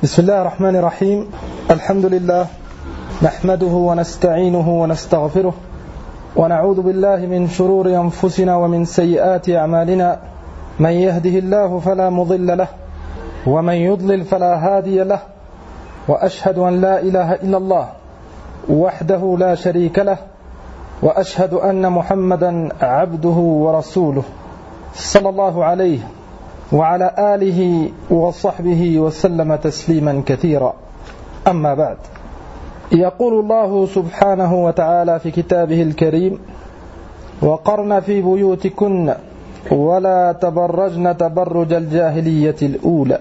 بسم الله الرحمن الرحيم. الحمد لله نحمده ونستعينه ونستغفره ونعوذ بالله من شرور أنفسنا ومن سيئات أعمالنا. من يهده الله فلا مضل له ومن يضلل فلا هادي له، وأشهد أن لا إله إلا الله وحده لا شريك له، وأشهد أن محمدا عبده ورسوله صلى الله عليه وعلى آله وصحبه وسلم تسليما كثيرا. أما بعد، يقول الله سبحانه وتعالى في كتابه الكريم: وقرن في بيوتكن ولا تبرجن تبرج الجاهلية الأولى.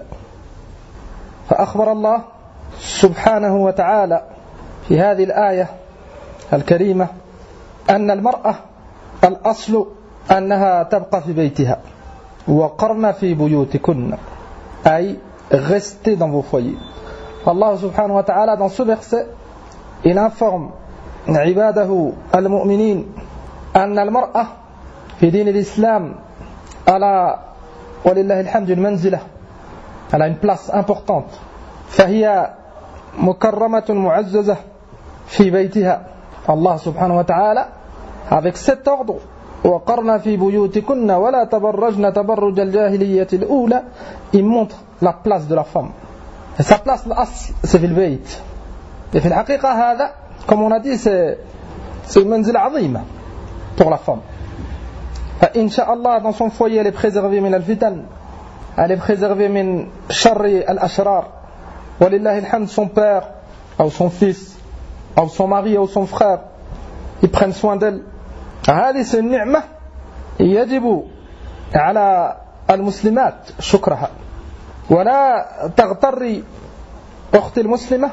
فأخبر الله سبحانه وتعالى في هذه الآية الكريمة أن المرأة الأصل أنها تبقى في بيتها. وقرن في بيوتكن أي restez dans vos foyers. Allah subhanahu wa ta'ala, dans ce verset, il informe عباده المؤمنين أن المرأة في دين الإسلام على ولله الحمد المنزلة، elle a une place importante. فهي مكرمة معززة في بيتها. Allah subhanahu wa ta'ala, avec cet ordre, وقرن في بيوتكن ولا تبرجن تبرج الجاهلية الأولى, il montre la place de la femme. Et sa place, l'asl, c'est في البيت. Et في الحقيقة هذا, comme on a dit, c'est une منزلة عظيمة pour la femme. فإن شاء الله, dans son foyer, elle est préservée من الفتن, elle est préservée من شر الأشرار. ولله الحمد, son père ou son fils ou son mari ou son frère, ils prennent soin d'elle. هذه النعمة يجب على المسلمات شكرها. ولا تغتري أختي المسلمة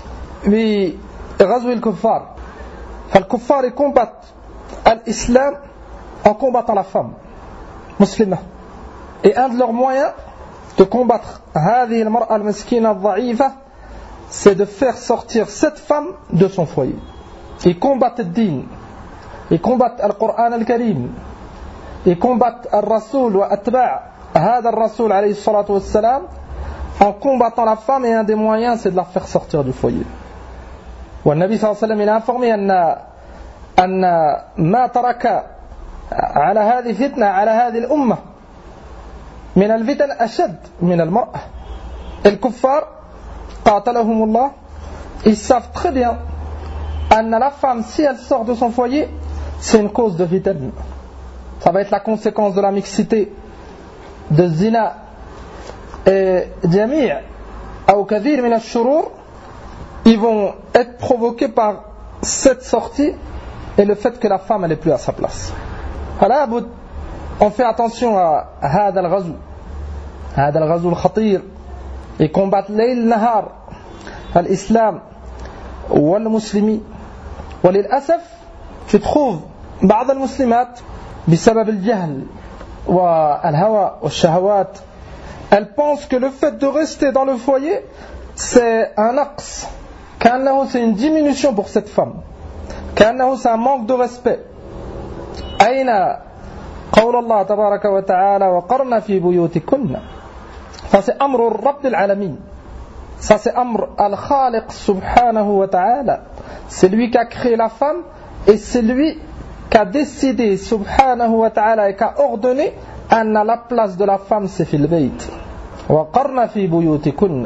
بغزو الكفار. فالكفار combattent l'islam en combattant la femme مسلمة. Et un de leurs moyens de combattre هذه المرأة المسكينة الضعيفة, c'est de faire sortir cette femme de son foyer. Ils combattent le din, ils combattent le Coran al-Karim, ils combattent le Rasoul wa atba' هذا الرسول عليه الصلاة والسلام en combattant la femme, et un des moyens, c'est de la faire sortir du foyer. والنبي صلى الله عليه وسلم, il a informé أن ما ترك على هذه فتنة على هذه الأمة من الفتن أشد من المرأة. الكفار قاتلهم الله, ils savent très bien أن la femme, si elle sort de son foyer, c'est une cause de fitan. Ça va être la conséquence de la mixité, de zina et jami' ou kathir min al-shurur. Ils vont être provoqués par cette sortie et le fait que la femme elle est plus à sa place. Alors on fait attention à هذا الغزو الخطير. Ils combattent ليل نهار الإسلام والمسلمين. وللأسف tu trouves بعض المسلمات بسبب الجهل والهوى والشهوات, elles pensent que le fait de rester dans le foyer, c'est un naqs, كأنه c'est une diminution pour cette femme, كأنه c'est un manque de respect. أين قول الله تبارك وتعالى وقرن في بيوتكن. Ça c'est أمر الرب العالمين, ça c'est أمر الخالق سبحانه وتعالى. C'est lui qui a créé la femme et c'est lui qui a décidé subhanahu wa ta'ala et qui a ordonné أن la place de la femme c'est في البيت. وقرن في بيوتكن.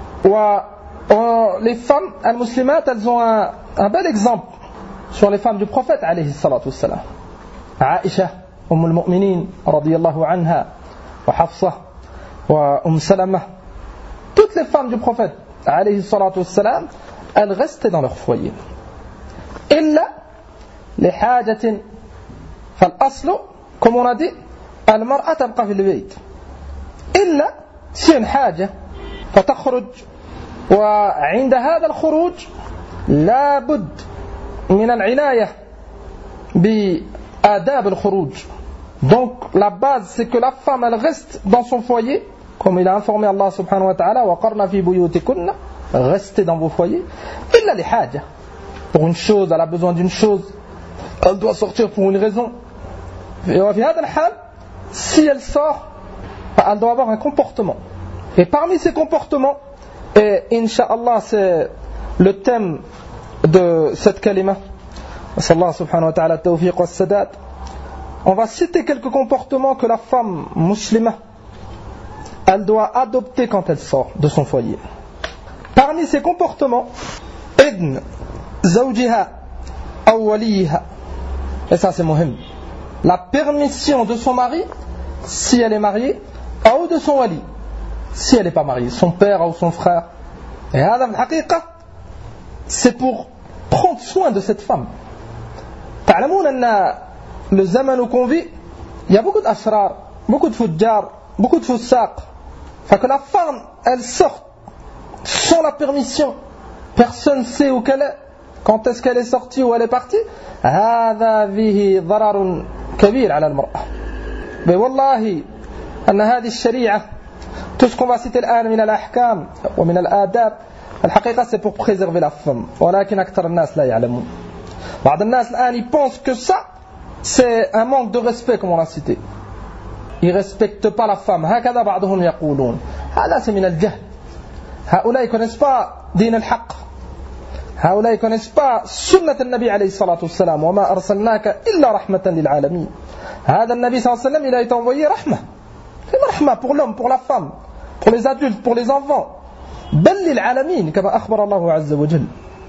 Les femmes المسلمات, elles ont un bel exemple sur les femmes du prophète عليه الصلاة والسلام. عائشة أم المؤمنين رضي الله عنها, وحفصة وأم سلمة, toutes les femmes du prophète عليه الصلاة والسلام, elles restaient dans leur foyer. إلا لحاجة. فالأصل, comme on a dit, المرأة تبقى في البيت إلا سين حاجة فتخرج. وعند هذا الخروج لا بد من العناية بآداب الخروج. Donc la base, c'est que la femme elle reste dans son foyer, comme il a informé Allah subhanahu wa ta'ala وقرن في بيوتكن, restez dans vos foyers إلا لحاجة. Pour une chose, elle a besoin d'une chose, elle doit sortir pour une raison. Et في هذا الحال, si elle sort, elle doit avoir un comportement. Et parmi ces comportements, Et Inch'Allah, c'est le thème de cette kalima. Sallallahu subhanahu wa ta'ala tawfiq wa sadad. On va citer quelques comportements que la femme musulmane elle doit adopter quand elle sort de son foyer. Parmi ces comportements, idn zawjiha aw waliha. Et ça c'est muhim. La permission de son mari si elle est mariée ou de son wali si elle n'est pas mariée, son père ou son frère. Et hada fil haqiqa, c'est pour prendre soin de cette femme. Ta'lamoun anna le zaman qu'on vit, il y a beaucoup d'ashrar, beaucoup de fujjar, beaucoup de foussaq. Fait que la femme, elle sort sans la permission. Personne ne sait où qu'elle est, quand est-ce qu'elle est sortie, où elle est partie. هذا فيه ضرر كبير على المرأة. Mais wallahi, أن هذه الشريعة, tout ce qu'on va citer الآن من الأحكام ومن الآداب, الحقيقة c'est pour préserver la femme. ولكن أكثر الناس لا يعلمون. بعض الناس الآن ils pensent que ça c'est un manque de respect comme on l'a cité. Ils ne respectent pas la femme. هكذا بعضهم يقولون. هذا c'est من الجهل. هؤلاء ne connaissent pas دين الحق. هؤلاء ne connaissent pas سنة النبي عليه الصلاة والسلام. وما أرسلناك إلا رحمة للعالمين. هذا النبي صلى الله عليه وسلم il a été envoyé رحمة. Une rahma pour l'homme, pour la femme, pour les adultes, pour les enfants. بل للعالمين كما أخبر الله عز وجل.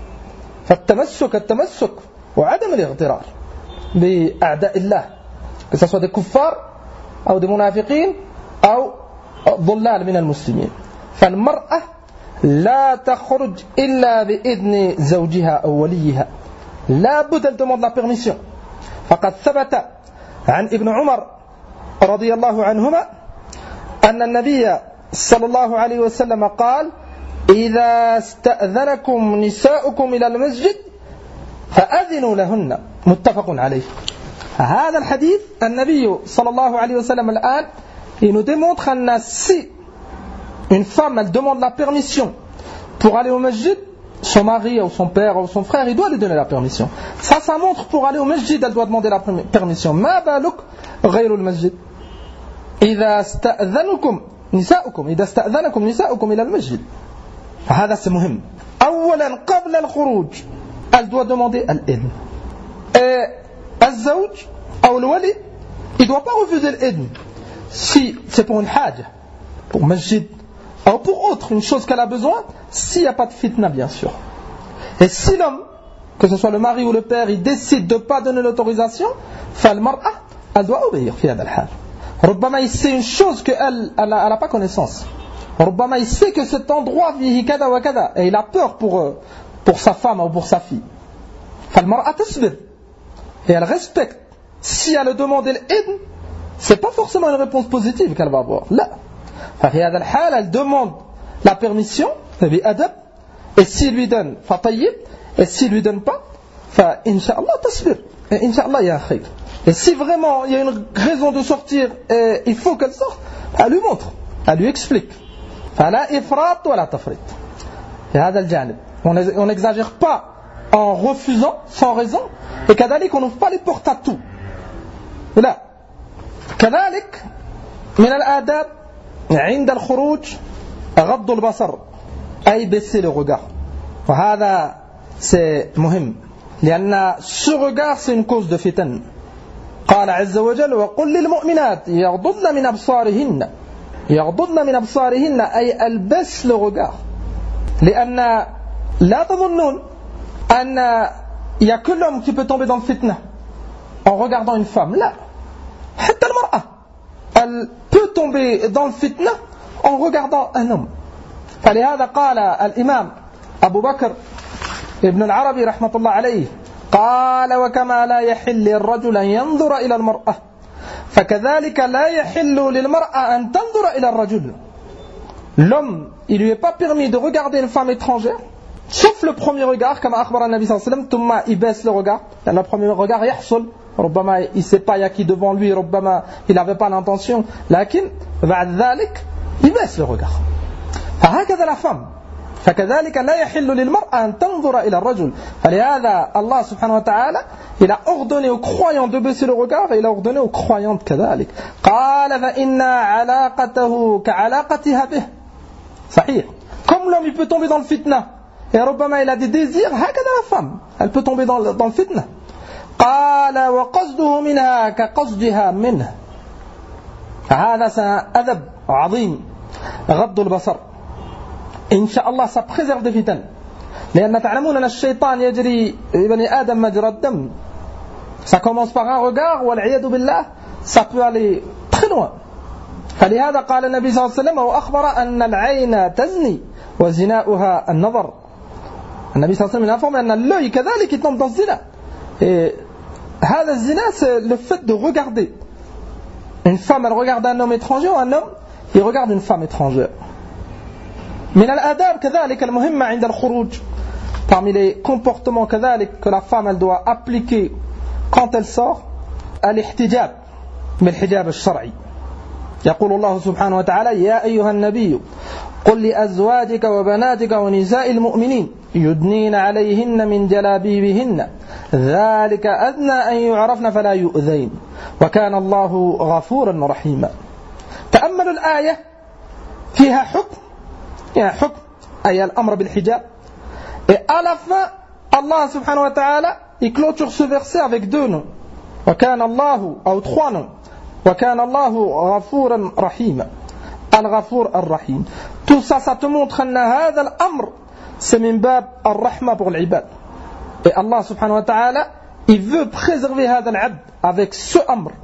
فالتمسك وعدم الاغترار بأعداء الله. Que ce soit des kuffars أو des munafiqin أو ضلال من المسلمين. فالمرأة لا تخرج إلا بإذن زوجها أو وليها. لا بد أن demande la permission. فقد ثبت عن ابن عمر رضي الله عنهما أن النبي صلى الله عليه وسلم قال: إذا استأذنكم نساؤكم إلى المسجد فأذنوا لهن. متفق عليه. هذا الحديث النبي صلى الله عليه وسلم الآن il nous démontre أن si une femme elle demande la permission pour aller au masjid, son mari ou son père ou son frère il doit lui donner la permission. Ça montre pour aller au masjid elle doit demander la permission. ما بالك غير المسجد. إذا استأذنكم نساؤكم إلى المسجد. هذا c'est مهم. أولا قبل الخروج elle doit demander الإذن. الزوج أو الولي il doit pas refuser l'idn si c'est pour une haja, pour masjid ou pour autre, une chose qu'elle a besoin, s'il n'y a pas de fitna bien sûr. Et si l'homme, que ce soit le mari ou le père, il décide de ne pas donner l'autorisation, فالمرأة elle doit obéir في هذا الحال. ربما il sait une chose qu'elle n'a pas connaissance. ربما il sait que cet endroit فيه كذا وكذا et il a peur pour sa femme ou pour sa fille. فالمرأة تصبر et elle respecte. Si elle demande l'idn, c'est pas forcément une réponse positive qu'elle va avoir. لا. ففي هذا الحال elle demande la permission بأدب et s'il lui donne فطيب et s'il lui donne pas فإن شاء الله تصبر et إن شاء الله يا خير. Et si vraiment il y a une raison de sortir et il faut qu'elle sorte, elle lui montre, elle lui explique. فلا إفراط ولا تفريط. في هذا الجانب on n'exagère pas en refusant sans raison et كذلك on n'ouvre pas les portes à tout. لا. كذلك من الآداب عند الخروج غض البصر أي baisser le regard. وهذا c'est مهم لأن ce regard c'est une cause de فتن. قال عز وجل: وقل للمؤمنات يغضضن من أبصارهن أي elles baissent le regard. لأن لا تظنون أن il y a que l'homme qui peut tomber dans le fitna en regardant une femme. لا. حتى المرأة elle peut tomber dans le fitna en regardant un homme. فلهذا قال الإمام أبو بكر ابن العربي رحمة الله عليه قال: وكما لا يحل للرجل أن ينظر إلى المرأة فكذلك لا يحل للمرأة أن تنظر إلى الرجل. L'homme, il lui est pas permis de regarder une femme étrangère sauf le premier regard, comme أخبر النبي صلى الله عليه وسلم. ثم il baisse le regard. Le premier regard يحصل ربما il sait pas il y a qui devant lui, ربما il n'avait pas l'intention, لكن بعد ذلك il baisse le regard. فهكذا la femme. فكذلك لا يحل للمرأة أن تنظر إلى الرجل. فلهذا الله سبحانه وتعالى il a ordonné aux croyants de baisser le regard et il a ordonné aux croyantes كذلك. قال: فإن علاقته كعلاقتها به. صحيح. Comme comme l'homme il peut tomber dans le fitna, et ربما il a des désirs, هكذا la femme, elle peut tomber dans le fitna. قال وقصده منها كقصدها منه. هذا سأدب عظيم غض البصر إن شاء الله ça préserve des فتن لأن تعلمون أن الشيطان يجري بني آدم مجرى الدم. Ça commence par un regard والعياذ بالله ça peut aller très loin. فلهذا قال النبي صلى الله عليه وسلم وأخبر أن العين تزني وزناؤها النظر. النبي صلى الله عليه وسلم informe أن l'œil كذلك tombe dans الزنا. Et هذا الزنا c'est le fait de regarder. Une femme elle regarde un homme étranger ou un homme il regarde une femme étrangère. من الآداب كذلك المهمة عند الخروج. Parmi les comportements كذلك que la femme elle doit appliquer quand elle sort الاحتجاب بالحجاب الشرعي. يقول الله سبحانه وتعالى يا أيها النبي قل لأزواجك وبناتك ونساء المؤمنين يدنين عليهن من جلابيبهن ذلك أدنى أن يعرفن فلا يؤذين وكان الله غفورا رحيما. تأملوا الآية فيها حكم حكم أي الأمر بالحجاب. Et à la fin Allah subhanahu wa ta'ala il clôture ce verset avec deux noms وكان الله أو trois noms وكان الله غفورا رحيما. الغفور الرحيم. Tout ça ça te montre أن هذا الأمر c'est من باب الرحمة pour l'ibad. Et Allah subhanahu wa ta'ala il veut préserver هذا العبد avec ce أمر.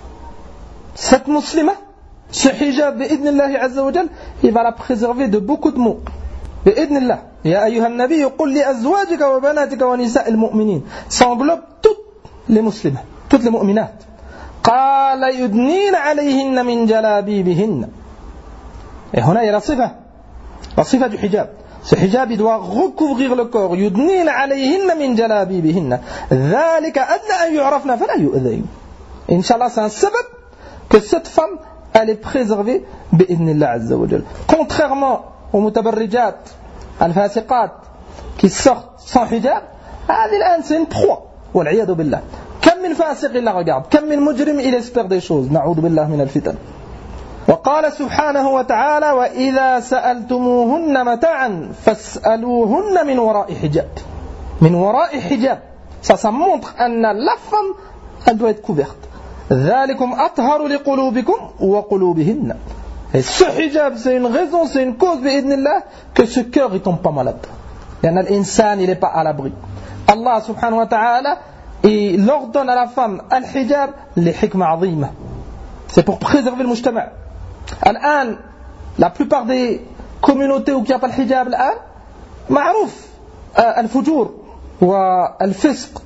Cette musulmane ce hijab بإذن الله عز وجل il va la préserver de beaucoup de maux بإذن الله. يا أيها النبي قل لأزواجك وبناتك ونساء المؤمنين. Ça englobe toutes les musulmanes toutes les mu'minat. قال يدنين عليهن من جلابيبهن. Et هنا il y a la sifa du hijab. Ce hijab il doit recouvrir le corps. يدنين عليهن من جلابيبهن ذلك أدنى أن يعرفن فلا يؤذين. Inch'Allah c'est un sabab que cette femme elle est préservée بإذن الله عز وجل. Contrairement aux mutabarrijat al-fasiqat qui sortent sans hijab, هذه الآن c'est une proie والعياذ بالله. كم من فاسق il la regarde, كم من مجرم il espère des choses. نعوذ بالله من الفتن. وقال سبحانه وتعالى وإذا سألتموهن متاعا فاسألوهن من وراء حجاب. من وراء حجاب. Ça montre أن la femme elle doit être couverte. ذلكم أطهر لقلوبكم وقلوبهن. Et ce hijab c'est une raison, c'est une cause بإذن الله que ce cœur il tombe pas malade. لأن الإنسان il n'est pas à l'abri. Allah subhanahu wa ta'ala il ordonne à la femme al-hijab لحكمة عظيمة. C'est pour préserver le mujtama'. الآن la plupart des communautés où il n'y a pas le hijab الآن معروف الفجور والفسق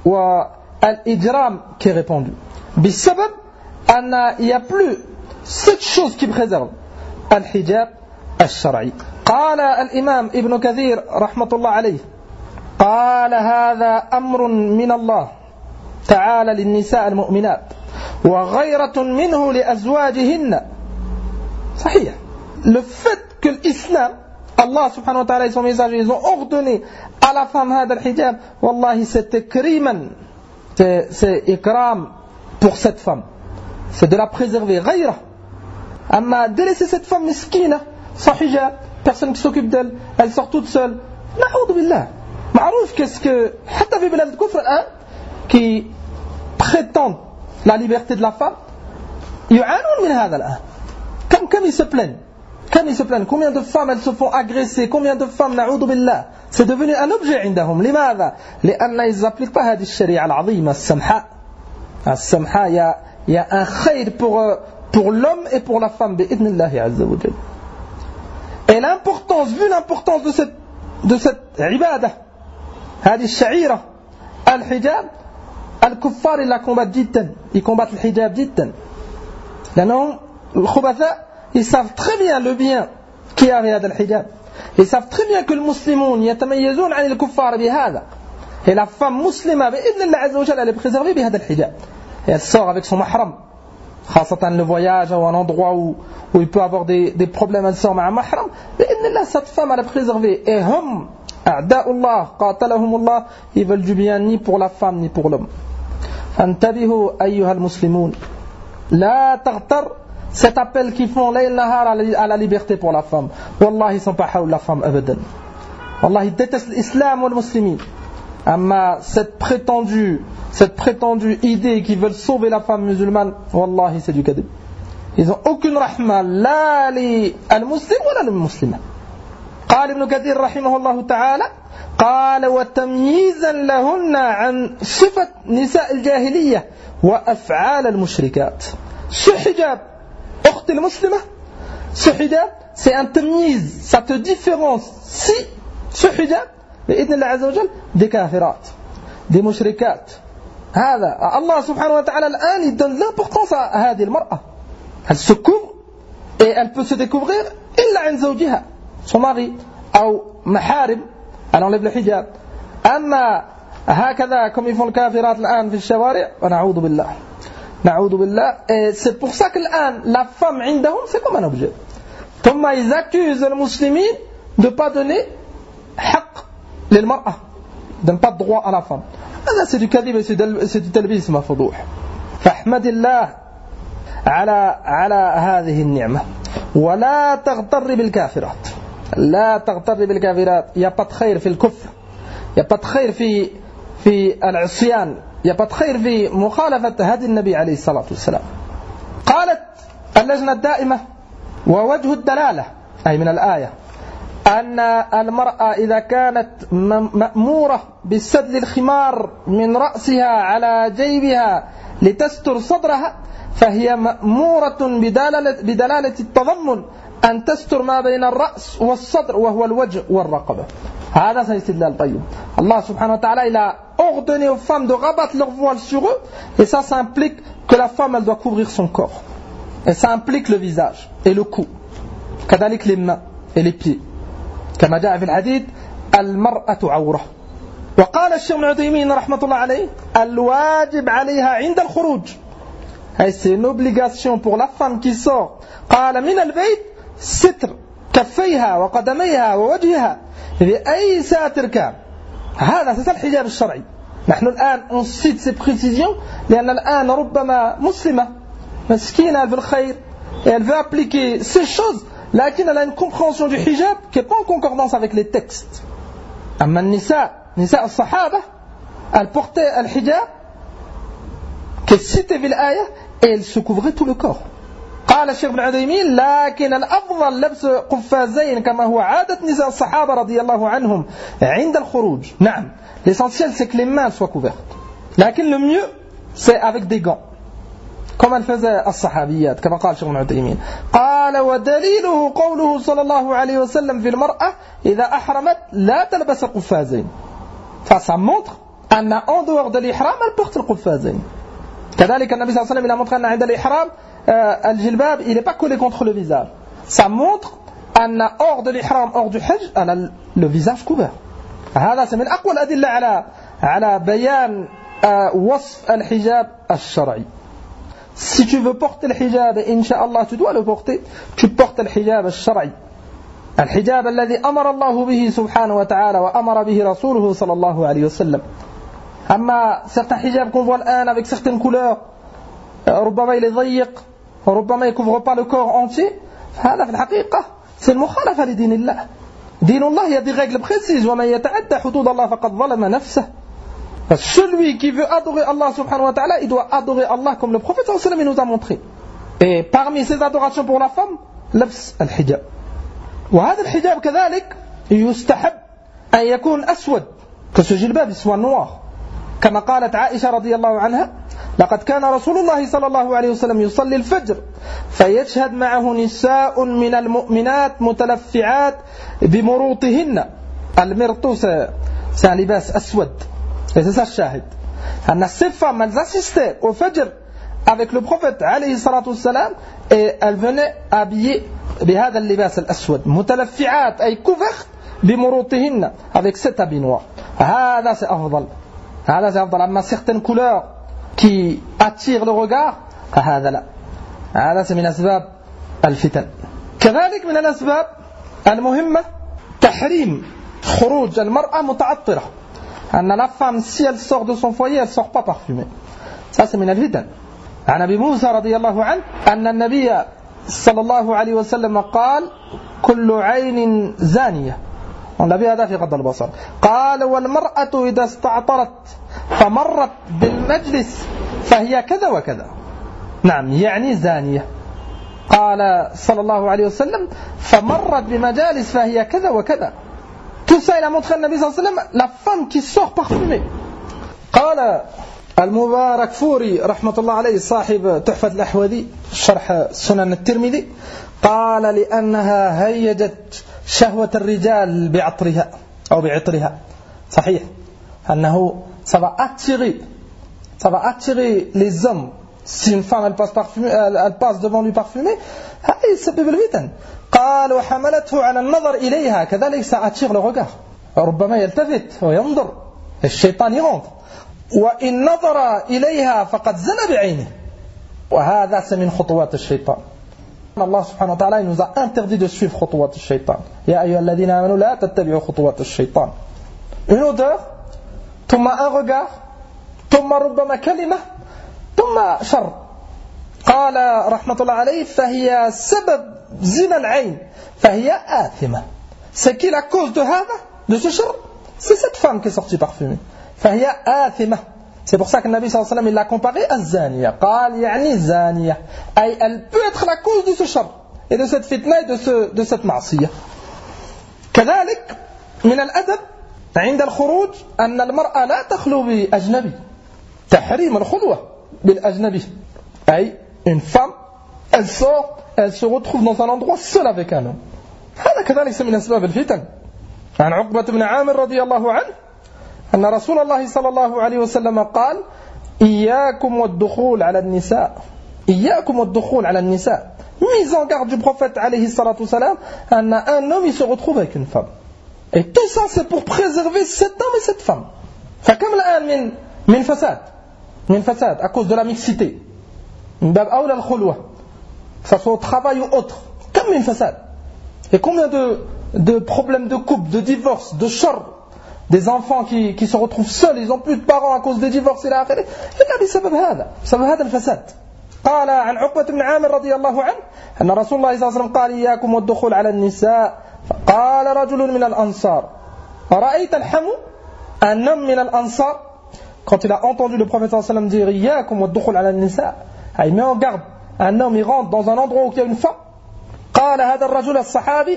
والإجرام qui est répandu. بسبب أن il n'y a plus cette chose qui préserve الحجاب الشرعي. قال الإمام ابن كثير رحمة الله عليه قال هذا أمر من الله تعالى للنساء المؤمنات وغيرة منه لأزواجهن. صحيح. Le fait que l'islam Allah subhanahu wa ta'ala et son message ils ont ordonné à la femme هذا الحجاب والله c'est إكراما c'est إكرام pour cette femme, c'est de la préserver. غيرة أما délaisser cette femme مسكينة sans hijab, personne qui s'occupe d'elle, elle sort toute seule. نعوذ بالله. معروف qu'est-ce que حتى في بلاد الكفر الآن qui prétendent la liberté de la femme يعانون من هذا الآن. Comme ils se plaignent. Combien de femmes elles se font agresser, combien de femmes نعوذ بالله. C'est devenu un objet عندهم. لماذا؟ لأن ils n'appliquent pas هذه الشريعة العظيمة السمحاء. السمحاء il y a un khayr pour l'homme et pour la femme بإذن الله عز وجل. Et l'importance, vu l'importance de cette عبادة هذه الشعيرة الحجاب الكفار ils la combattent جدا. Ils combattent le hijab جدا. لأنهم الخبثاء ils savent très bien le bien qu'il y a avec le hijab. Ils savent très bien que les musulmans يتميزون عن الكفار بهذا. Et la femme musulmane بإذن الله عز وجل elle est préservée بهذا الحجاب. Et elle sort avec son mahram. خاصة le voyage ou un endroit où il peut avoir des problèmes, elle sort مع mahram. بإذن الله cette femme elle est préservée. Et hum أعداء الله قاتلهم الله ils veulent du bien ni pour la femme ni pour l'homme. فانتبهوا أيها المسلمون لا تغتر cet appel qu'ils font layl nahar à la liberté pour la femme. Wallah, ils sont pas haoul la femme abadan. Wallah, ils détestent l'islam ou le muslimin. Amma cette prétendue idée qu'ils veulent sauver la femme musulmane, Wallah, c'est du kadib. Ils n'ont aucune rahma, la li al-muslim ou la al-muslima. قال ابن كثير رحمه الله تعالى قال وتمييزا لهن عن صفة نساء الجاهلية وأفعال المشركات. Ce hijab, أخت المسلمة, ce hijab, c'est un tamyiz, ça te différencie, ce hijab, بإذن الله عز وجل, des kafirat, des mushrikات. هذا الله سبحانه وتعالى الآن il donne l'importance à هذه المرأة. Elle se couvre et elle peut se découvrir إلا عن زوجها, son mari, أو محارم, elle enlève le hijab. أما هكذا comme ils font le kafirat الآن في الشوارع, ونعوذ بالله. نعوذ بالله. Et c'est pour ça que la femme عندهم c'est comme un objet. ثم ils accusent les musulmans de ne pas donner حق للمرأة, de ne pas de droit à la femme. هذا c'est du كذب, c'est du تلبيس مفضوح. فاحمد الله على هذه النعمة ولا تغتر بالكافرات. لا تغتر بالكافرات. Il n'y a pas de خير في الكفر, il n'y a pas de خير في العصيان, il n'y a pas de خير في مخالفة هدي النبي عليه الصلاة والسلام. قالت اللجنة الدائمة ووجه الدلالة أي من الآية أن المرأة إذا كانت مأمورة بسدل الخمار من رأسها على جيبها لتستر صدرها فهي مأمورة بدلالة التضمن أن تستر ما بين الرأس والصدر وهو الوجه والرقبة. هذا c'est istidlal طيب. Allah subhanahu wa ta'ala il a ordonné aux femmes de rabattre leur voile sur eux, et ça implique que la femme elle doit couvrir son corps, et ça implique le visage et le cou, كذلك les mains et les pieds, كما جاء في الحديث المرأة عورة. وقال الشيخ ابن عثيمين رحمة الله عليه الواجب عليها عند الخروج, c'est une obligation pour la femme qui sort, قال من البيت ستر كفيها وقدميها ووجهها بأي ساتر كان. هذا c'est الحجاب الشرعي. نحن الآن on cite ces précisions لأن الآن ربما مسلمة مسكينة في الخير et elle veut appliquer ces choses, لكن elle a une compréhension du hijab qui n'est pas en concordance avec les textes. أما نساء الصحابة elles portaient le hijab qui est cité في الآية et elles se couvraient tout le corps. قال الشيخ ابن عثيمين لكن الأفضل لبس قفازين كما هو عادة نساء الصحابة رضي الله عنهم عند الخروج. نعم, l'essentiel c'est que les mains soient couvertes, لكن le mieux c'est avec des gants comme elles faisaient الصحابيات كما قال الشيخ ابن عثيمين. قال ودليله قوله صلى الله عليه وسلم في المرأة إذا أحرمت لا تلبس قفازين. Ça montre en dehors de l'ihram elle porte le قفازين. كذلك النبي صلى الله عليه وسلم il a montré أن عند الإحرام الجلباب il n'est pas collé contre le visage. Ça montre أن hors de l'ihram, hors du hajj, elle a le visage couvert. هذا c'est من أقوى الأدلة على بيان وصف الحجاب الشرعي. Si tu veux porter le hijab, Inch'Allah tu dois le porter, tu portes le hijab الشرعي, الحجاب الذي أمر الله به سبحانه وتعالى وأمر به رسوله صلى الله عليه وسلم. أما certains hijabs qu'on voit الآن avec certaines couleurs, ربما il est ضيق, ربما il couvre pas le corps entier, هذا في الحقيقة c'est المخالفة لدين الله. دين الله il y a des règles précises, ومن يتعدى حدود الله فقد ظلم نفسه. Celui qui veut adorer Allah subhanahu wa ta'ala, il doit adorer Allah comme le prophète sallallahu alayhi wa sallam nous a montré. Et parmi ces adorations pour la femme, لبس الحجاب. وهذا الحجاب كذلك يستحب أن يكون أسود, que ce jilbab soit noir. كما قالت عائشة رضي الله عنها لقد كان رسول الله صلى الله عليه وسلم يصلي الفجر فيشهد معه نساء من المؤمنات متلفعات بمروطهن. المرط c'est un libas أسود. Et c'est ça le shahid. Ces femmes, elles assistaient au Fajr avec le prophète alayhi salatu wassalam, et elles venaient habillées بهذا اللباس الأسود متلفعات أي couvertes بمروطهن, avec cet habit noir. هذا c'est أفضل. هذا c'est أفضل. أما certaines couleurs qui attirent le regard, هذا لا. هذا c'est من أسباب الفتن. كذلك من الأسباب المهمة تحريم خروج المرأة متعطرة. La femme, si elle sort de son foyer, elle ne sort pas parfumée. Ça, c'est من الفتن. عن أبي موسى رضي الله عنه أن النبي صلى الله عليه وسلم قال كل عين زانية. On l'a vu هذا في غض البصر. قال والمرأة إذا استعطرت فمرت بالمجلس فهي كذا وكذا. نعم يعني زانية. قال صلى الله عليه وسلم فمرت بمجالس فهي كذا وكذا. Tout ça il a montré النبي صلى الله عليه وسلم la femme qui sort parfumée. قال المبارك فوري رحمة الله عليه صاحب تحفة الأحوذي شرح سنن الترمذي قال لأنها هيجت شهوة الرجال بعطرها أو بعطرها. صحيح أنه ça va attirer les hommes. Si une femme elle passe devant lui parfumée يسبب الفتن. قال وحملته على النظر إليها كذلك ça attire le regard. ربما يلتفت وينظر الشيطان يغض. وإن نظر إليها فقد زنى بعينه. وهذا من خطوات الشيطان. Allah subhanahu wa ta'ala il nous a interdit de suivre خطوات الشيطان. يا أيها الذين آمنوا لا تتبعوا خطوات الشيطان. Une odeur, ثم un regard, ثم ربما كلمة, ثم شر. قال رحمة الله عليه فهي سبب زنا العين فهي آثمة. C'est qui la cause de هذا, de ce شر? C'est cette femme qui est sortie parfumée. فهي آثمة. C'est pour ça que le Nabi sallallahu alayhi wa sallam il l'a comparé à Zaniya. قال يعني زانية. أي elle peut être la cause de ce char et de cette fitna et de cette معصية. كذلك من الأدب عند الخروج أن المرأة لا تخلو بأجنبي. تحريم الخلوة بالأجنبي. أي une femme elle sort, elle se retrouve dans un endroit seule avec un homme. هذا كذلك من أسباب الفتن. عن عقبة بن عامر رضي الله عنه أن رسول الله صلى الله عليه وسلم قال إياكم والدخول على النساء. إياكم والدخول على النساء. Mise en garde du prophète عليه الصلاة والسلام أن un homme il se retrouve avec une femme. Et tout ça c'est pour préserver cet homme et cette femme. فكم الآن من فساد à cause de la mixité. من باب أولى الخلوة. Que ça soit au travail ou autre. كم من فساد. Et combien de problèmes de couple, de divorce, de char. Des enfants qui se retrouvent seuls, ils n'ont plus de parents à cause des divorces إلى آخره. إلا بسبب هذا الفساد. قال عن عقبة بن عامر رضي الله عنه أن رسول الله صلى الله عليه وسلم قال إياكم والدخول على النساء. فقال رجل من الأنصار أرأيت الحمو. Un homme من الأنصار quand il a entendu le prophète صلى الله عليه وسلم dire إياكم والدخول على النساء, il met en garde un homme il rentre dans un endroit où il y a une femme. قال هذا الرجل الصحابي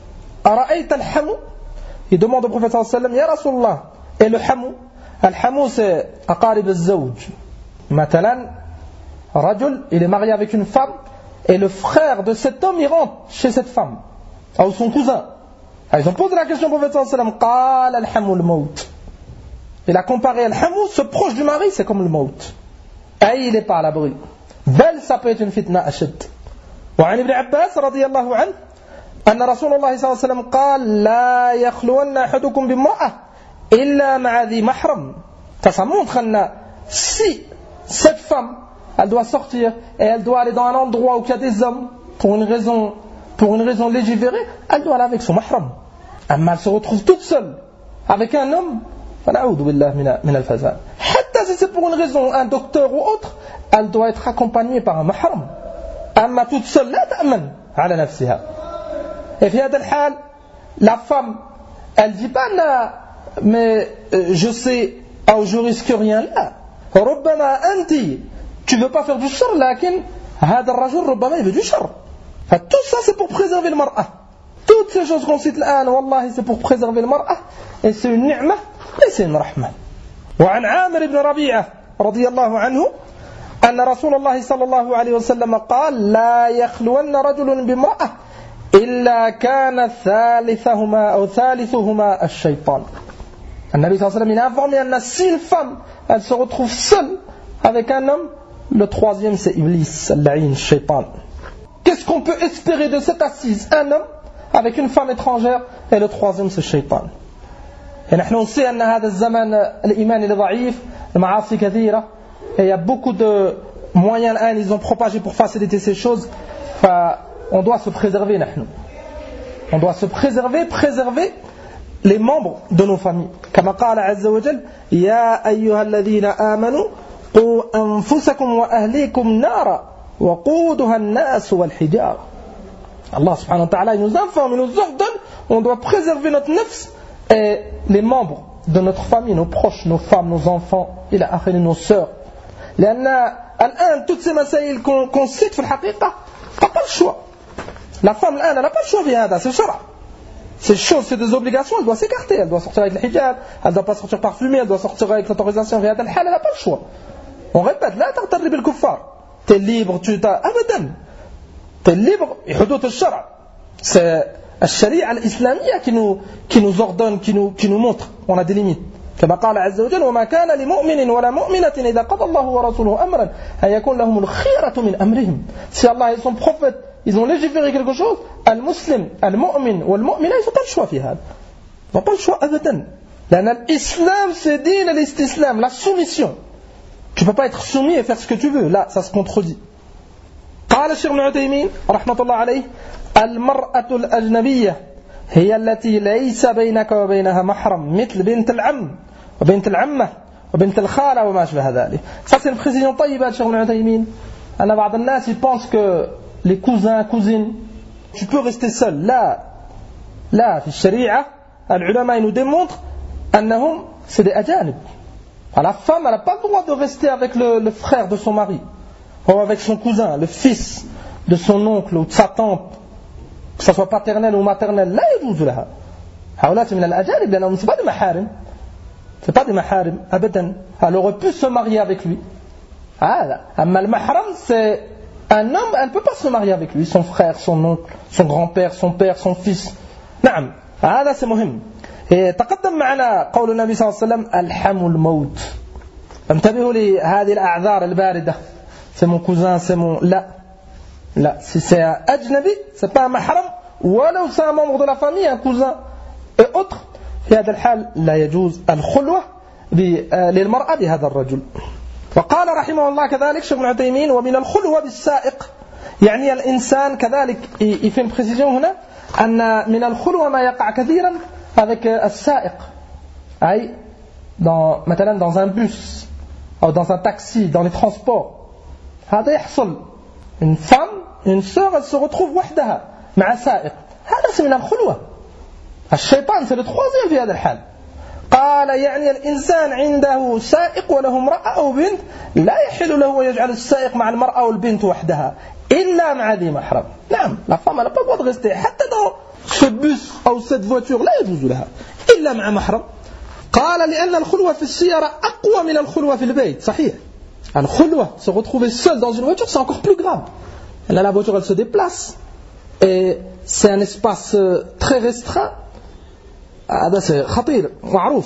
أرأيت الحمو. Il demande au prophète sallallahu alayhi wa sallam, Ya Rasulallah, et le hamou? Al-hamou c'est aqarib al-zawj. Matalan, rajul, il est marié avec une femme, et le frère de cet homme, il rentre chez cette femme, ou son cousin. Ils ont posé la question au prophète sallallahu alayhi wa sallam, Qal al-hamou al-maut. Il a comparé al-hamou, ce proche du mari, c'est comme le maut. Et il n'est pas à l'abri. Bel, ça peut être une fitna ashad. وعن ابن عباس رضي الله عنه أن رسول الله صلى الله عليه وسلم قال لا يخلون أحدكم بامرأة إلا مع ذي محرم. Ça montre que si cette femme elle doit sortir et elle doit aller dans un endroit où il y a des hommes pour une raison légiférée, elle doit aller avec son mahram. Elle se retrouve toute seule avec un homme, فنعوذ بالله من الفساد. حتى si c'est pour une raison, un docteur ou autre, elle doit être accompagnée par un mahram. أما toute seule لا تأمن على نفسها. Et في هذا الحال la femme elle dit pas là mais je sais ou je risque rien là. ربما أنت tu veux pas faire du shar لكن هذا الرجل ربما il veut du shar. Tout ça c'est pour préserver le mar'a. Toutes ces choses qu'on cite الآن والله c'est pour préserver le mar'a et c'est une ni'mah et c'est une rahmah. وعن عامر بن ربيعة رضي الله عنه أن رسول الله صلى الله عليه وسلم قال لا يخلون رجل بامرأة إلا كان ثالثهما الشيطان. النبي صلى الله عليه وسلم il a informé أن si une femme elle se retrouve seule avec un homme, le troisième c'est Iblis, al-la'in, shaitan. Qu'est-ce qu'on peut espérer de cette assise? Un homme avec une femme étrangère et le troisième c'est shaitan. Et نحن نسي أن هذا الزمن الإيمان ضعيف, المعاصي كثيرة. Et il y a beaucoup de moyens, ils ont propagé pour faciliter ces choses. On doit se préserver, نحن. On doit se préserver les membres de nos familles. كما قال عز وجل يا أيها الذين آمنوا قوا أنفسكم وأهليكم نارا وقودها الناس والحجارة. Allah subhanahu wa ta'ala, il nous informe, il nous ordonne, on doit préserver notre nafs et les membres de notre famille, nos proches, nos femmes, nos enfants, إلى آخره, nos sœurs. لأن الآن toutes ces مسائل qu'on cite في الحقيقة, t'as pas le choix. La femme الآن, elle n'a pas le choix في هذا, c'est شرع. Ces choses, c'est des obligations, elle doit s'écarter, elle doit sortir avec le hijab, elle ne doit pas sortir parfumée, elle doit sortir avec l'autorisation, elle n'a pas le choix. On répète, là, t'as le kuffar. T'es libre, tu t'as. Abadan. T'es libre, et hudud al-shara'. C'est la sharia l'islamia qui nous ordonne, qui nous montre. On a des limites. كما قال عز وجل وما كان لمؤمن ولا مؤمنة إذا قضى الله ورسوله أمرا أن يكون لهم الخيرة من أمرهم. Si Allah et son prophète, ils ont légiféré quelque chose, al-muslim, al-mu'min ou al-mu'mina, ils n'ont pas le choix في هذا. Ils n'ont pas le choix أبدا. لأن الإسلام c'est دين الاستسلام, la soumission. Tu ne peux pas être soumis et faire ce que tu veux. Là, ça se contredit. قال الشيخ ابن عثيمين رحمة الله عليه المرأة الأجنبية هي التي ليس بينك وبينها محرم مثل بنت العم وبنت العمة وبنت الخالة وما أشبه ذلك. Ça c'est une précision طيبة الشيخ ابن عثيمين. أن بعض الناس ils pensent que les cousins, cousines, tu peux rester seul. لا في الشريعة العلماء nous démontrent أنهم c'est des أجانب. La femme, elle n'a pas le droit de rester avec le frère de son mari, ou avec son cousin, le fils de son oncle ou de sa tante, que ce soit paternel ou maternel. Là, il y a là. هؤلاء من الأجانب لأنهم c'est pas des maharim. C'est pas des maharim, abadan. Elle aurait pu se marier avec lui. Mais le mahram, c'est un homme, elle ne peut pas se marier avec lui, son frère, son oncle, son grand-père, son père, son fils. نعم. هذا c'est مهم. تقدم معنا قول النبي صلى الله عليه وسلم الحم الموت. انتبهوا لهذه الأعذار الباردة. C'est mon cousin, c'est mon... لا, si c'est un أجنبي, c'est pas un mahram, ولو c'est un membre de la famille, un cousin et autre, في هذا الحال لا يجوز الخلوة للمرأة بهذا الرجل. وقال رحمه الله كذلك شيخ ابن عثيمين ومن الخلوة بالسائق. يعني الإنسان كذلك يفهم précision هنا أن من الخلوة ما يقع كثيرا avec السائق. أي مثلا dans un bus ou dans un taxi, dans les transports. هذا يحصل. Une femme, une sœur, elle se retrouve وحدها مع سائق. هذا c'est من الخلوة. الشيطان c'est le troisième في هذا الحال. قال يعني الإنسان عنده سائق وله امرأة أو بنت لا يحل له يجعل السائق مع المرأة والبنت وحدها إلا مع ذي محرم. نعم, la femme elle n'a pas le droit de rester حتى dans ce bus ou cette voiture لا يجوز لها إلا مع محرم. قال لأن الخلوة في السيارة أقوى من الخلوة في البيت. صحيح, الخلوة, se retrouver seul dans une voiture, c'est encore plus grave. Là, la voiture elle se déplace et c'est un espace très restreint. هذا c'est خطير معروف.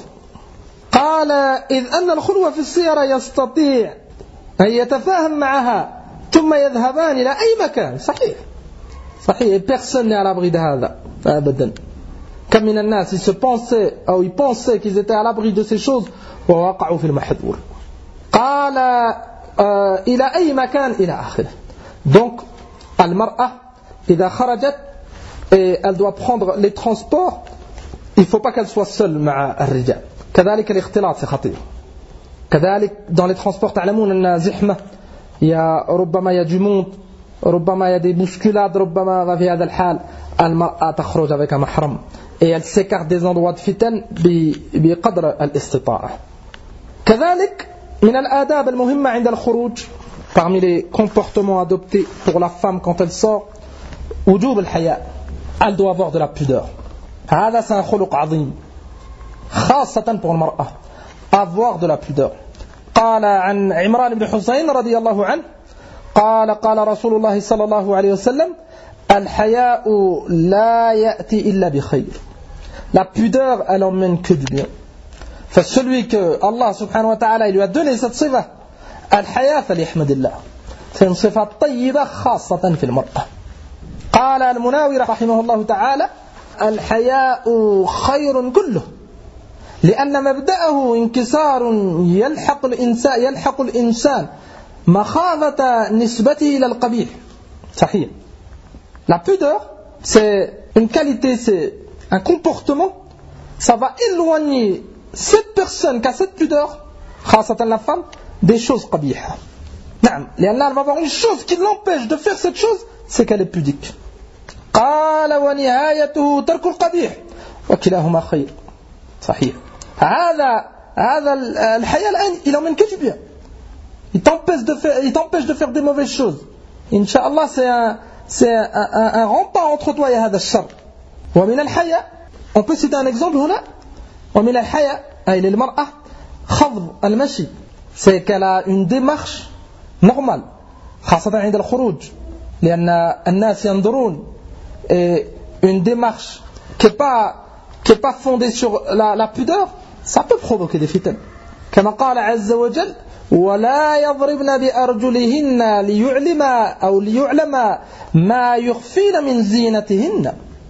قال إذ أن الخلوة في السيارة يستطيع أن يتفاهم معها ثم يذهبان إلى أي مكان. صحيح, personne n'est à l'abri de هذا أبدا. كم من الناس ils se pensaient ou ils pensaient qu'ils étaient à l'abri de ces choses ووقعوا في المحظور. قال إلى أي مكان إلى آخره. Donc المرأة إذا خرجت elle doit prendre les transports. Il ne faut pas qu'elle soit seule مع الرجال. كذلك الاختلاط c'est خطير. كذلك dans les transports تعلمون أن زحمة, ربما il y a du monde, ربما il y a des bousculades, ربما في هذا الحال المرأة تخرج avec un mahram et elle s'écarte des endroits de fitan بقدر الاستطاعة. كذلك من الآداب المهمة عند الخروج, parmi les comportements adoptés pour la femme quand elle sort, وجوب الحياء. Elle doit avoir de la pudeur. هذا c'est un خلق عظيم خاصة pour المرأة, avoir de la pudeur. قال عن عمران بن حسين رضي الله عنه قال رسول الله صلى الله عليه وسلم الحياء لا يأتي إلا بخير. La pudeur elle emmène que du bien. فcelui que Allah subhanahu wa ta'ala lui a donné cette صفة الحياء فليحمد الله. C'est une صفة طيبة خاصة في المرأة. قال المناوي رحمه الله تعالى الحياء خير كله لأن مبدأه انكسار يلحق الإنسان مخافة نسبته إلى القبيح. صحيح. La pudeur, c'est une qualité, c'est un comportement, ça va éloigner cette personne qui a cette pudeur, خاصة la femme, des choses قبيحة, لأن elle va avoir une chose qui l'empêche de faire cette chose, c'est qu'elle est pudique. قال ونهايته ترك القبيح وكلاهما خير. صحيح. هذا الحياة الآن il emmène que du bien. Il t'empêche de faire des mauvaises choses. Inch'Allah, c'est un rempart entre toi et هذا الشر. ومن الحياة, on peut citer un exemple هنا. ومن الحياة أي للمرأة خفض المشي. C'est qu'elle a une démarche normale. خاصة عند الخروج. لأن الناس ينظرون. Et une démarche qui est pas fondée sur la pudeur, ça peut provoquer des fitnes. كما قال عز وجل ولا يضربن بأرجلهن ليعلم ما يخفين من زينتهن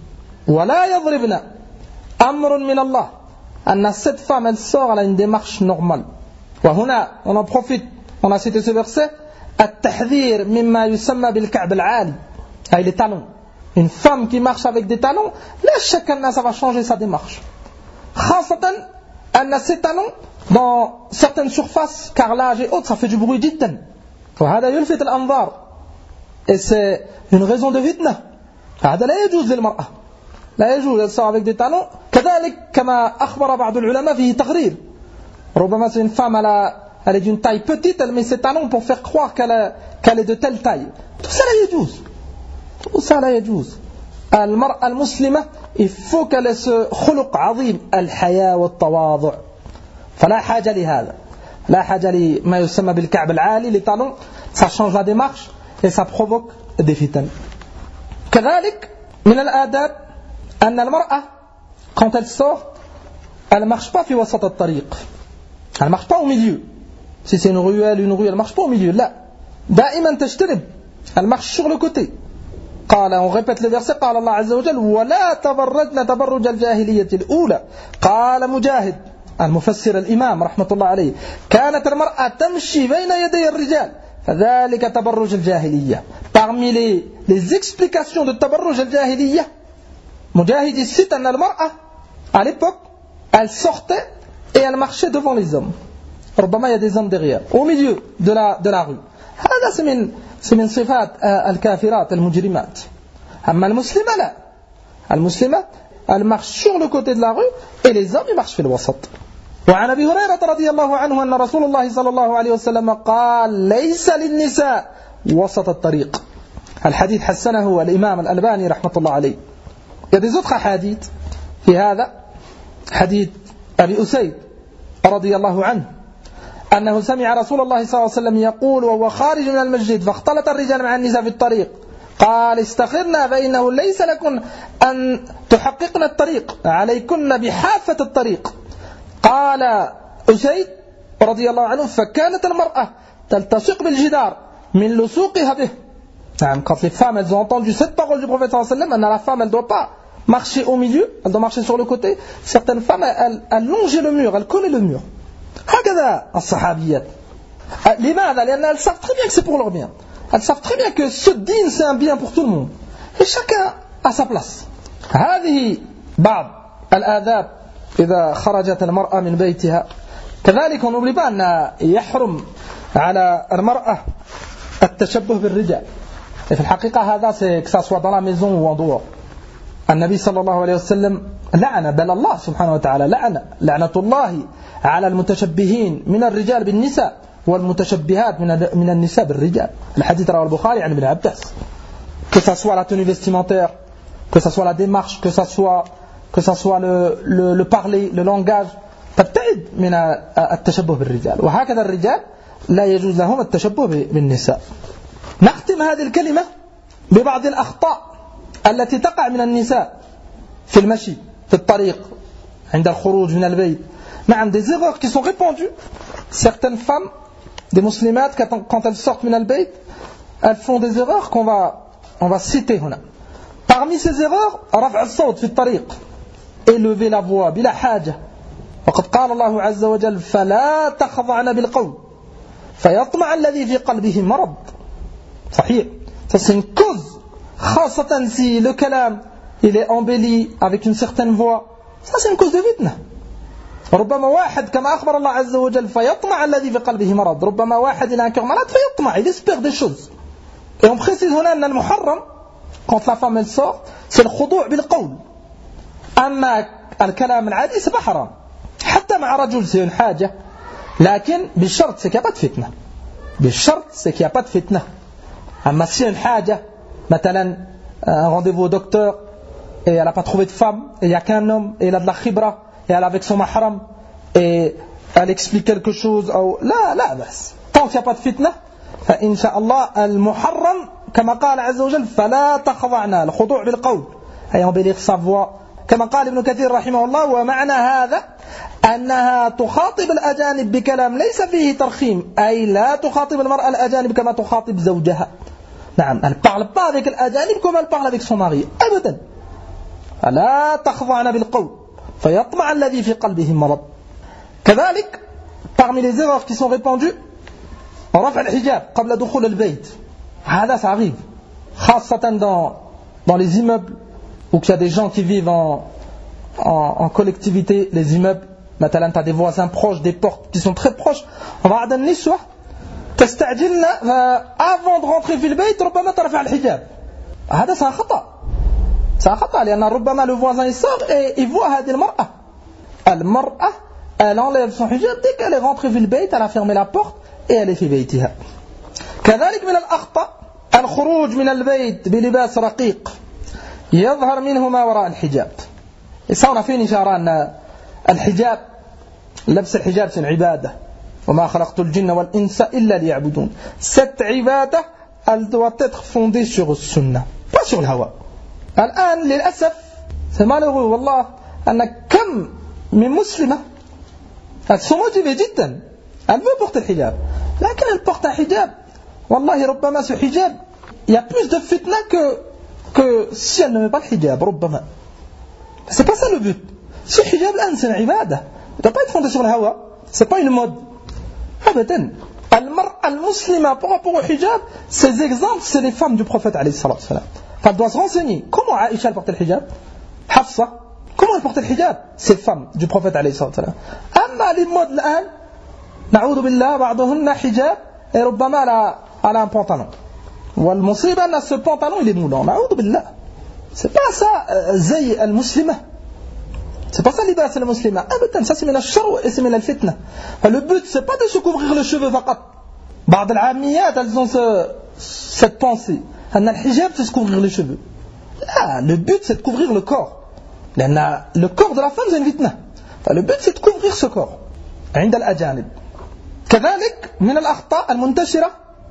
ولا يضربن أمر من الله. أن cette femme elle sort, elle a une démarche normale. وهنا on en profite, on a cité ce verset التحذير مما يسمى بالكعب العالي أي les talons. Une femme qui marche avec des talons, là chacun ça va changer sa démarche. خاصة أن ces talons dans certaines surfaces, carrelage et autres, ça fait du bruit جدا. وهذا يلفت الأنظار. Et c'est une raison de fitna. هذا لا يجوز للمرأة. لا يجوز elle sort avec des talons. كذلك كما أخبر بعض العلماء فيه تغرير. ربما c'est une femme elle est d'une taille petite, elle met ses talons pour faire croire qu'elle est de telle taille. Tout ça لا يجوز. Tout ça لا يجوز. المرأة المسلمة il faut qu'elle ait ce خلق عظيم الحياة والتواضع. فلا حاجة لهذا. لا حاجة لما يسمى بالكعب العالي. Les talons, ça change la démarche et ça provoque des fitnes. كذلك من الآداب أن المرأة quand elle sort, elle ne marche pas في وسط الطريق. Elle ne marche pas au milieu. Si c'est une rue, elle ne marche pas au milieu. لا. دائما تجتنب. Elle marche sur le côté. قال, on répète le verset, قال الله عز وجل ولا تبرجن تبرج الجاهلية الأولى. قال مجاهد المفسر الإمام رحمة الله عليه كانت المرأة تمشي بين يدي الرجال فذلك تبرج الجاهلية. Parmi les explications de تبرج الجاهلية, Mujahid cite أن المرأة à l'époque elle sortait et elle marchait devant les hommes. ربما il y a des hommes derrière, au milieu de la rue. هذا من صفات الكافرات المجرمات. أما المسلمة لا. المسلمة elle marche sur le côté de la rue et les hommes ils marchent في الوسط. وعن أبي هريرة رضي الله عنه أن رسول الله صلى الله عليه وسلم قال ليس للنساء وسط الطريق. الحديث حسنه الإمام الألباني رحمة الله عليه. Il y a des autres hadiths في هذا. حديث أبي أسيد رضي الله عنه أنه سمع رسول الله صلى الله عليه وسلم يقول وهو خارج من المسجد فاختلط الرجال مع النساء في الطريق قال استخرنا فإنه ليس لكن أن تحققن الطريق عليكن بحافة الطريق. قال أسيد رضي الله عنه فكانت المرأة تلتصق بالجدار من لصوقها به. نعم, quand les femmes elles ont entendu cette parole du prophète sallallahu alayhi wa sallam, la femme elle ne doit pas marcher au milieu, elle doit marcher sur le côté. Certaines femmes elles longent le mur, elles collaient le mur. هكذا الصحابيات. لماذا؟ لأن elles savent très bien que c'est pour leur bien. Elles savent très bien que ce dîn c'est un bien pour tout le monde. Et chacun à sa place. هذه بعض الآداب إذا خرجت المرأة من بيتها. كذلك on n'oublie pas أن يحرم على المرأة التشبه بالرجال. Et في الحقيقة هذا c'est que ça soit dans la maison ou en dehors. النبي صلى الله عليه وسلم لعن بل الله سبحانه وتعالى لعنة الله على المتشبهين من الرجال بالنساء والمتشبهات من النساء بالرجال. الحديث رواه البخاري عن ابن عباس. Que ça soit la tenue vestimentaire, que ça soit la démarche, que ça soit le parler, le langage, تبتعد من التشبه بالرجال. وهكذا الرجال لا يجوز لهم التشبه بالنساء. نختم هذه الكلمة ببعض الأخطاء التي تقع من النساء في المشي في الطريق عند الخروج من البيت. نعم, des erreurs qui sont répandues. Certaines femmes, des muslimates, quand elles sortent من البيت, elles font des erreurs qu'on va citer هنا. Parmi ces erreurs, رفع الصوت في الطريق, élever la voix بلا حاجة. وقد قال الله عز وجل فلا تخضعن بالقول فيطمع الذي في قلبه مرض. صحيح, ça c'est une cause. خاصة si le kalam il est embelli avec une certaine voix, ça c'est une cause de fitna. ربما واحد كما أخبر الله عز وجل فيطمع الذي في قلبه مرض. ربما واحد il a un cœur malade فيطمع, il espère des choses. Et on précise هنا أن المحرم quand la femme elle sort c'est le خضوع بالقول. أما الكلام العادي c'est pas حرام حتى مع رجل c'est une حاجة, لكن بالشرط c'est qu'il n'y a pas de fitna. بالشرط c'est qu'il n'y a pas de fitna. أما si une حاجة مثلا un rendez-vous au docteur et elle n'a pas trouvé de femme et il n'y a qu'un homme et elle a de la khibra et elle est avec son mahram et elle explique quelque chose ou لا بس tant qu'il n'y a pas de fitna فإن شاء الله المحرم كما قال عز وجل فلا تخضعنا الخضوع بالقول أي embellir sa voix كما قال ابن كثير رحمه الله ومعنى هذا أنها تخاطب الأجانب بكلام ليس فيه ترخيم أي لا تخاطب المرأة الأجانب كما تخاطب زوجها. نعم elle parle pas avec الأجانب comme elle parle avec son mari أبدا. لا تخضعن بالقول فيطمع الذي في قلبه مرض. كذلك parmi les erreurs qui sont répandues رفع الحجاب قبل دخول البيت. هذا ça arrive خاصة dans les immeubles où il y a des gens qui vivent en collectivité, les immeubles مثلا tu as des voisins proches, des portes qui sont très proches. بعض النسوة تستعجلن avant de rentrer في البيت ربما ترفع الحجاب. هذا c'est un خطأ لأن ربما le voisin il sort et il voit هذه المرأة elle enlève son hijab dès qu'elle est rentrée في البيت, elle a fermé la porte et elle est في بيتها. كذلك من الأخطاء الخروج من البيت بلباس رقيق يظهر منه ما وراء الحجاب. Et ça on a fait une إشارة أن الحجاب لبس الحجاب c'est une عبادة وما خلقت الجن والإنس إلا ليعبدون. Cette عبادة elle doit être fondée sur le sunna pas sur le hawa. الآن للأسف c'est malheureux والله أن كم من مسلمة elles sont motivées جدا elle veut porter le hijab لكن elle porte un hijab والله ربما ce hijab il y a plus de fitna que si elle ne met pas le hijab ربما. C'est pas ça le but. Ce hijab là c'est une ibada, il ne doit pas être fondé sur le hawa, c'est pas une mode. أبدا. المرأة المسلمة par rapport au hijab, ces exemples c'est les femmes du prophète alayhi salatu wa salam. Elle doit se renseigner. Comment Aïcha portait le hijab? Hafsa, comment elle portait le hijab? Ces femmes du prophète alayhi salatu wa salam. أما les modes الآن نعوذ بالله بعضهن حجاب et ربما على un pantalon. والمصيبة أن ce pantalon il est moulant. نعوذ بالله. C'est pas ça زي المسلمة. C'est pas ça لباس المسلمة. أبدا ça c'est من الشر et c'est من الفتنة. Le but c'est pas de se couvrir les cheveux فقط. بعض العاميات elles ont cette pensée. أن الحجاب c'est se couvrir les cheveux. Là, le but c'est de couvrir le corps. لأن le corps de la femme c'est une fitna. Le but c'est de couvrir ce corps. عند الأجانب. كذلك من الأخطاء المنتشرة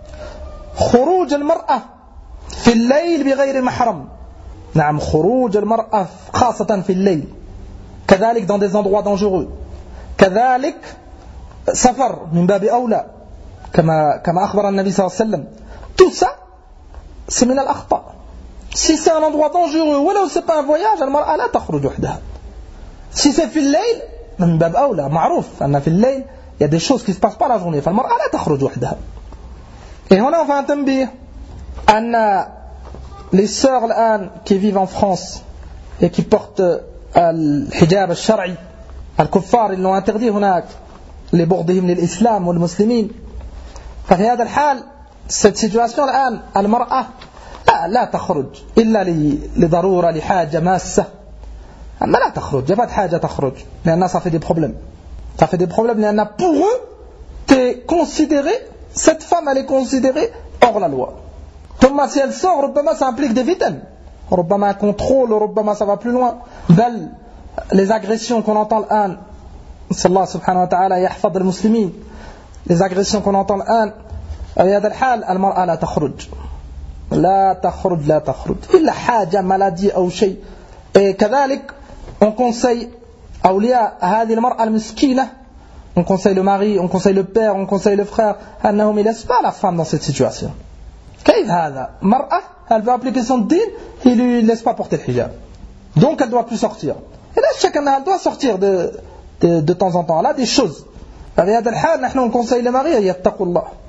خروج المرأة في الليل بغير محرم. نعم خروج المرأة خاصة في الليل. كذلك dans des endroits dangereux. كذلك سفر من باب أولى كما أخبر النبي صلى الله عليه وسلم. Tout ça c'est من الأخطاء. Si c'est un endroit dangereux ولو c'est pas un voyage المرأة لا تخرج وحدها. Si c'est في الليل من باب أولى معروف أن في الليل il y a des choses qui se passent pas la journée فالمرأة لا تخرج وحدها. Et هنا on fait un تنبيه أن les sœurs الآن qui vivent en France et qui portent الحجاب الشرعي الكفار اللي l'ont interdit هناك لبغضهم للإسلام والمسلمين. ففي هذا الحال cette situation الآن المرأة لا تخرج إلا لضرورة لحاجة ماسة. أما لا تخرج يبقى حاجة تخرج لأن ça fait des problèmes. Ça fait des problèmes لأن pour eux t'es considéré, cette femme elle est considérée hors la loi. ثم si elle sort ربما ça implique des victimes. ربما un contrôle, ربما ça va plus loin. بل les agressions qu'on entend الآن صلى الله سبحانه وتعالى يحفظ المسلمين. Les agressions qu'on entend الآن في هذا الحال المرأة لا تخرج لا تخرج إلا حاجة ملادي أو شيء. كذلك on conseille أولياء هذه المرأة المسكينة, on conseille le mari, on conseille le père, on conseille le frère أنهم ne laissent pas la femme dans cette situation. كيف هذا؟ مرأة elle veut appliquer son din, il ne lui laisse pas porter le hijab, donc elle ne doit plus sortir. Et là chacun elle doit sortir de temps en temps. Elle a des choses. في هذا الحال نحن on conseille les maris يتقوا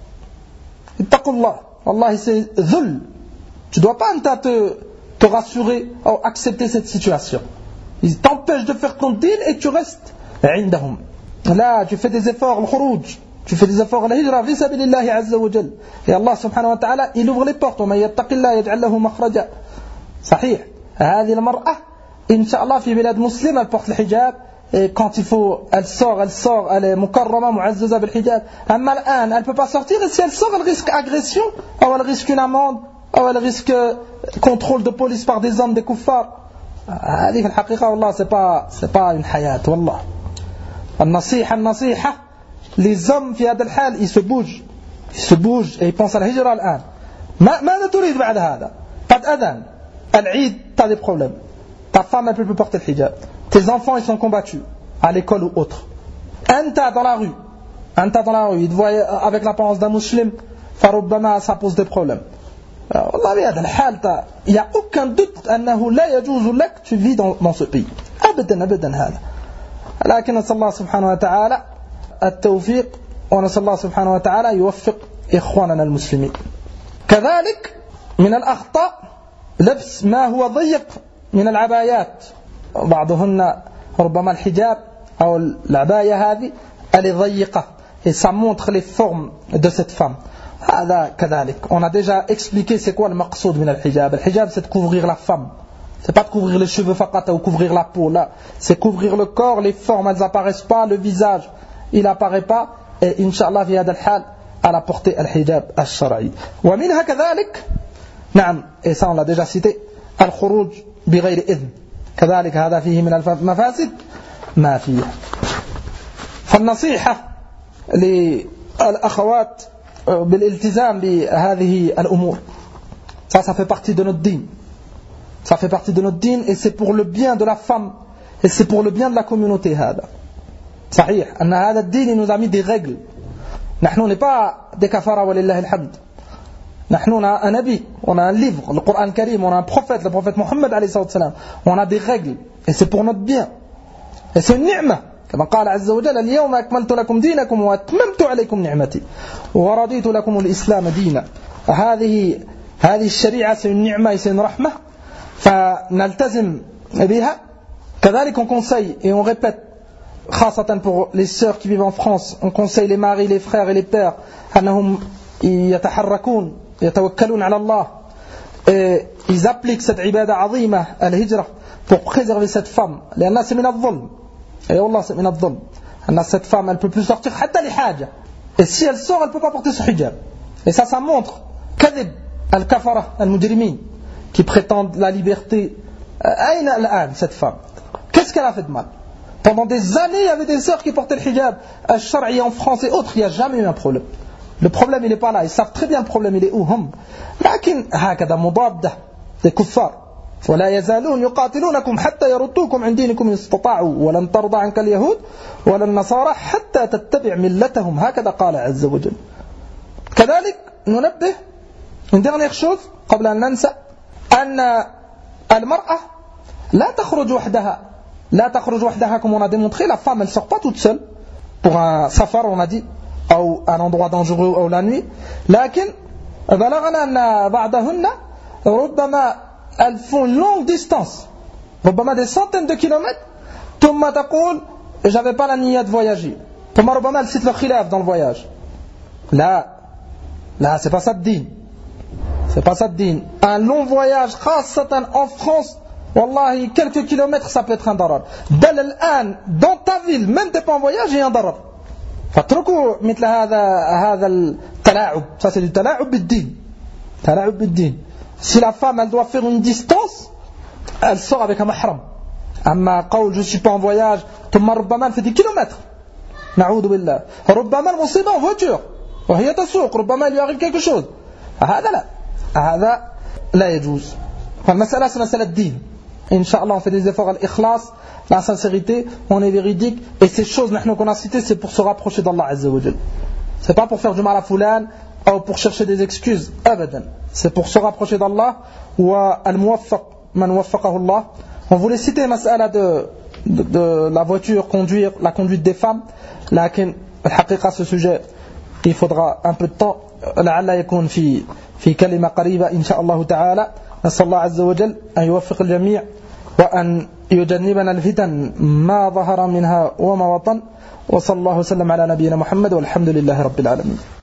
الله والله c'est ذل. Tu ne dois pas te rassurer ou accepter cette situation. Il t'empêche de faire ton din et tu restes عندهم. Là, tu fais des efforts, le khurouj, tu fais des efforts, la hijra, fi sabilillahi azza wa jal. Et Allah subhanahu wa ta'ala, il ouvre les portes. وَمَن يَتَّقِ اللَّهَ يَجْعَل لَهُ مَخْرَجًا. صحيح. هذه المرأة إن شاء الله في بلاد مسلم elle porte le hijab et quand il faut elle sort elle est mukarrama mu'azzaza bil hijab. أما الآن elle peut pas sortir et si elle sort elle risque agression ou elle risque une amende ou elle risque contrôle de police par des hommes des kuffars. هذه في الحقيقة والله c'est pas une hayat والله. النصيحة les hommes في هذا الحال ils se bougent et ils pensent à la hijra الآن. ماذا تريد بعد هذا؟ pas d'adhan. العيد t'as des problèmes. Ta femme elle peut plus porter le hijab. Tes enfants ils sont combattus à l'école ou autre. Anta dans la rue, il te voit avec l'apparence d'un musulman, فربما ça pose des problèmes. والله بهذا الحال il y a aucun doute أنه لا يجوز لك tu vis dans ce pays. أبدا هذا. لكن نسأل الله سبحانه وتعالى التوفيق ونسأل الله سبحانه وتعالى يوفق إخواننا المسلمين. كذلك من الأخطاء لبس ما هو ضيق من العبايات. بعضهن ربما الحجاب أو العباية هذه elle est ضيقة et ça montre les formes de cette femme. هذا كذلك. On a déjà expliqué c'est quoi le maqsoud من الحجاب. Le hijab c'est de couvrir la femme. C'est pas de couvrir les cheveux faqat ou couvrir la peau là. C'est couvrir le corps, les formes elles apparaissent pas, le visage il apparaît pas et Inch'Allah في هذا الحال à la portée الحجاب الشرعي. ومنها كذلك نعم et ça on l'a déjà cité الخروج بغير إذن. كذلك هذا فيه من المفاسد ما فيه. فالنصيحة للأخوات بالالتزام بهذه الأمور. Ça fait partie de notre dîn. Ça fait partie de notre dîn et c'est pour le bien de la femme et c'est pour le bien de la communauté. هذا صحيح أن هذا الدين nous a mis des règles. نحن n'est pas des kafara ولله الحمد. نحن on a un nabi, on a un livre, le Coran Karim, on a un prophète, le prophète Mohammed alayhi salam. On a des règles et c'est pour notre bien. Et c'est une ni'ma. كما قال عز وجل اليوم أكملت لكم دينكم وأتممت عليكم نعمتي ورضيت لكم الإسلام دينا. هذه الشريعة c'est une ni'ma et c'est une rahma. فنلتزم بها. كذلك on conseille et on répète خاصة pour les sœurs qui vivent en France, on conseille les maris, les frères et les pères أنهم يتحركون يتوكلون على الله et ils appliquent cette ibada azima al-hijra pour préserver cette femme. لأنها c'est من الظلم. Et Allah c'est من الظلم. Cette femme elle peut plus sortir حتى لحاجة. Et si elle sort elle peut pas porter ce hijab. Et ça montre كذب الكفرة المجرمين qui prétendent la liberté. أين الآن cette femme? Qu'est-ce qu'elle a fait de mal? Pendant des années il y avait des sœurs qui portaient le hijab al-shar'i en France et autres, il n'y a jamais eu un problème. Le problème il n'est pas là, ils savent très bien le problème il est où هم. لكن هكذا مضادة des kuffar. ولا يزالون يقاتلونكم حتى يردوكم عن دينكم إن استطاعوا ولن ترضى عنك اليهود ولا النصارى حتى تتبع ملتهم. هكذا قال عز وجل. كذلك ننبه une dernière chose قبل أن ننسى أن المرأة لا تخرج وحدها comme on a démontré. La femme elle sort pas toute seule pour un safar on a dit ou un endroit dangereux ou la nuit. لكن بلغنا أن بعضهن ربما elles font une longue distance, ربما des centaines de kilomètres. ثم تقول j'avais pas la niya de voyager. ثم ربما elles citent le khilaf dans le voyage. Là c'est pas ça le din. C'est pas ça le din. Un long voyage خاصة en France والله quelques kilomètres ça peut être un darar. بل الآن dans ta ville même t'es pas en voyage il y a un darar. فاتركوا مثل هذا التلاعب. Ça c'est du تلاعب بالدين. Si la femme elle doit faire une distance elle sort avec un mahram. أما قول je suis pas en voyage ثم ربما elle fait des kilomètres. نعوذ بالله. ربما المصيبة en voiture وهي تسوق ربما il lui arrive quelque chose. هذا لا يجوز. فالمسألة c'est مسألة الدين. Inch'Allah on fait des efforts à l'ikhlas, la sincérité, on est véridique et ces choses qu'on a citées c'est pour se rapprocher d'Allah Azza wa Jal. C'est pas pour faire du mal à fulan ou pour chercher des excuses, abadan. C'est pour se rapprocher d'Allah wa al-muwaffaq man waffaqahu Allah. On voulait citer mas'ala de la voiture, conduire, la conduite des femmes. Lakin al-haqiqa ce sujet il faudra un peu de temps. لعل يكون في كلمة قريبة إن شاء الله تعالى. نسأل الله عز وجل أن يوفق الجميع وأن يجنبنا الفتن ما ظهر منها وما بطن. وصلى الله وسلم على نبينا محمد والحمد لله رب العالمين.